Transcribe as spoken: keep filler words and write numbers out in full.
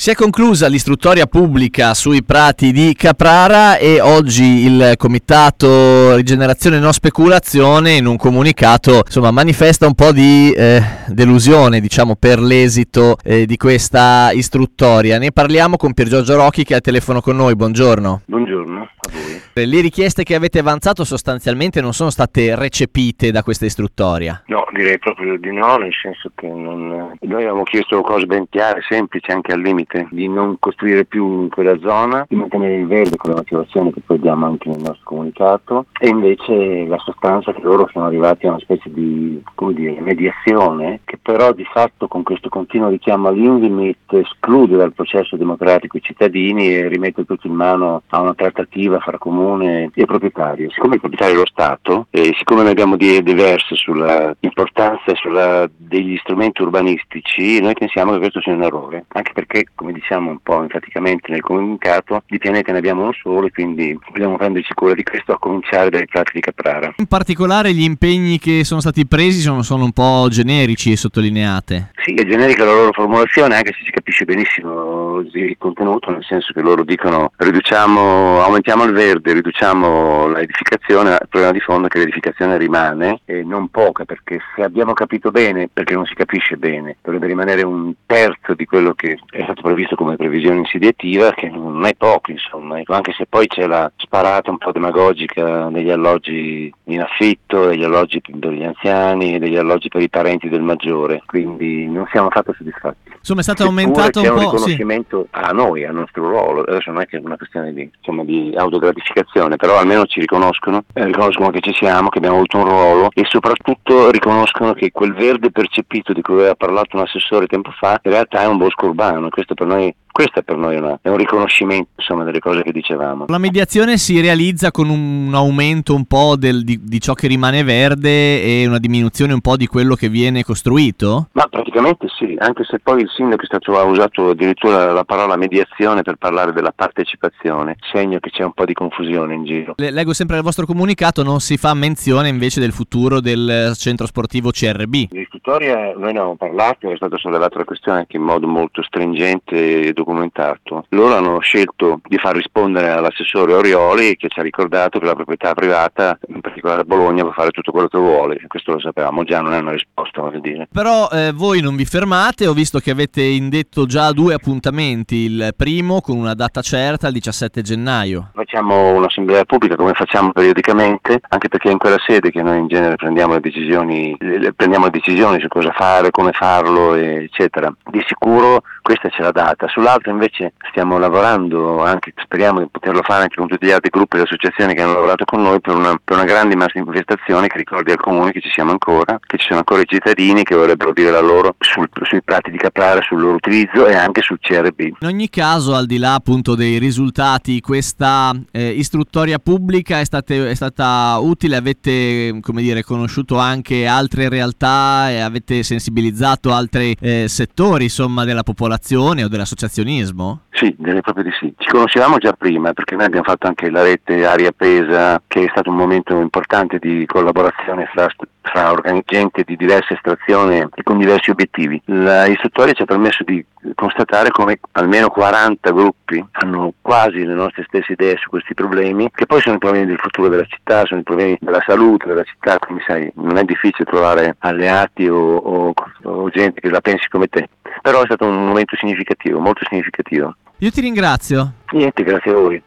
Si è conclusa l'istruttoria pubblica sui prati di Caprara e oggi il comitato Rigenerazione Non Speculazione in un comunicato insomma manifesta un po' di eh, delusione diciamo per l'esito eh, di questa istruttoria. Ne parliamo con Pier Giorgio Rocchi che è al telefono con noi. Buongiorno. Buongiorno a voi. Le richieste che avete avanzato sostanzialmente non sono state recepite da questa istruttoria? No, direi proprio di no, nel senso che non... noi avevamo chiesto cose ben chiare, semplici, anche al limite, di non costruire più in quella zona, di mantenere il verde con le motivazioni che poi diamo anche nel nostro comunicato, e invece la sostanza che loro sono arrivati a una specie di, come dire, mediazione, che però di fatto con questo continuo richiamo all'Invimit esclude dal processo democratico i cittadini e rimette tutto in mano a una trattativa fra comune e proprietario. Siccome il proprietario è lo Stato e siccome noi abbiamo idee diverse sulla importanza e sulla degli strumenti urbanistici, noi pensiamo che questo sia un errore, anche perché, come diciamo un po' enfaticamente nel comunicato, di pianeta ne abbiamo uno solo e quindi dobbiamo prenderci cura di questo, a cominciare dai prati di Caprara. In particolare gli impegni che sono stati presi sono, sono un po' generici e sottolineate. Sì, è generica la loro formulazione, anche se si capisce benissimo il contenuto, nel senso che loro dicono riduciamo, aumentiamo il verde, riduciamo l'edificazione. Il problema di fondo è che l'edificazione rimane, e non poca, perché se abbiamo capito bene, perché non si capisce bene, dovrebbe rimanere un terzo di quello che è stato previsto come previsione insediativa, che non è poco, insomma, anche se poi c'è la sparata un po' demagogica degli alloggi in affitto, degli alloggi per gli anziani e degli alloggi per i parenti del maggiore, quindi non siamo affatto soddisfatti. Insomma, è stato aumentato un c'è po', un riconoscimento sì. a noi, al nostro ruolo. Adesso non è che è una questione di, insomma, di autogratificazione, però almeno ci riconoscono, eh, riconoscono che ci siamo, che abbiamo avuto un ruolo, e soprattutto riconoscono che quel verde percepito di cui aveva parlato un assessore tempo fa in realtà è un bosco urbano. Questo per noi Questo è per noi una, è un riconoscimento, insomma, delle cose che dicevamo. La mediazione si realizza con un aumento un po' del, di, di ciò che rimane verde e una diminuzione un po' di quello che viene costruito? Ma praticamente sì, anche se poi il sindaco è stato, ha usato addirittura la parola mediazione per parlare della partecipazione, segno che c'è un po' di confusione in giro. Le, leggo sempre nel vostro comunicato, non si fa menzione invece del futuro del centro sportivo C R B. L'istruttoria, noi ne abbiamo parlato, è stata sollevata la questione anche in modo molto stringente e documentato. Loro hanno scelto di far rispondere all'assessore Orioli, che ci ha ricordato che la proprietà privata, in particolare a Bologna, può fare tutto quello che vuole. Questo lo sapevamo già, non è una risposta, voglio dire. Però eh, voi non vi fermate, ho visto che avete indetto già due appuntamenti, il primo con una data certa, il diciassette gennaio. Facciamo un'assemblea pubblica come facciamo periodicamente, anche perché è in quella sede che noi in genere prendiamo le decisioni, le, prendiamo le decisioni su cosa fare, come farlo, eccetera. Di sicuro questa c'è la data. Sull'altro invece stiamo lavorando, anche speriamo di poterlo fare anche con tutti gli altri gruppi e associazioni che hanno lavorato con noi, per una, per una grande manifestazione che ricordi al comune che ci siamo ancora, che ci sono ancora i cittadini che vorrebbero dire la loro sul, sui prati di Caprara, sul loro utilizzo e anche sul C R B. In ogni caso, al di là appunto dei risultati, questa eh, istruttoria pubblica è, state, è stata utile, avete come dire conosciuto anche altre realtà e avete sensibilizzato altri eh, settori insomma della popolazione o dell'associazionismo? Sì, direi proprio di sì. Ci conoscevamo già prima, perché noi abbiamo fatto anche la rete Aria Pesa, che è stato un momento importante di collaborazione fra, fra gente di diversa estrazione e con diversi obiettivi. La istruttoria ci ha permesso di constatare come almeno quaranta gruppi hanno quasi le nostre stesse idee su questi problemi, che poi sono i problemi del futuro della città, sono i problemi della salute della città, quindi sai, non è difficile trovare alleati o, o, o gente che la pensi come te. Però è stato un momento significativo, molto significativo. Io ti ringrazio. Niente, grazie a voi.